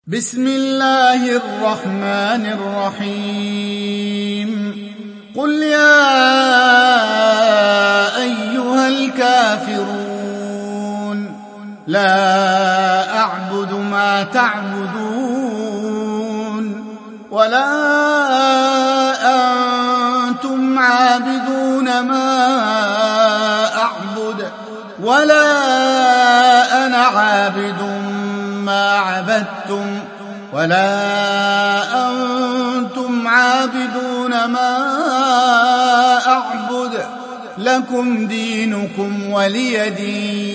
بسم الله الرحمن الرحيم قل يا أيها الكافرون لا أعبد ما تعبدون ولا أنتم عابدون ما أعبد ولا أنا عابد ما عبدتم ولا أنتم عابدون ما أعبد لكم دينكم ولي دين.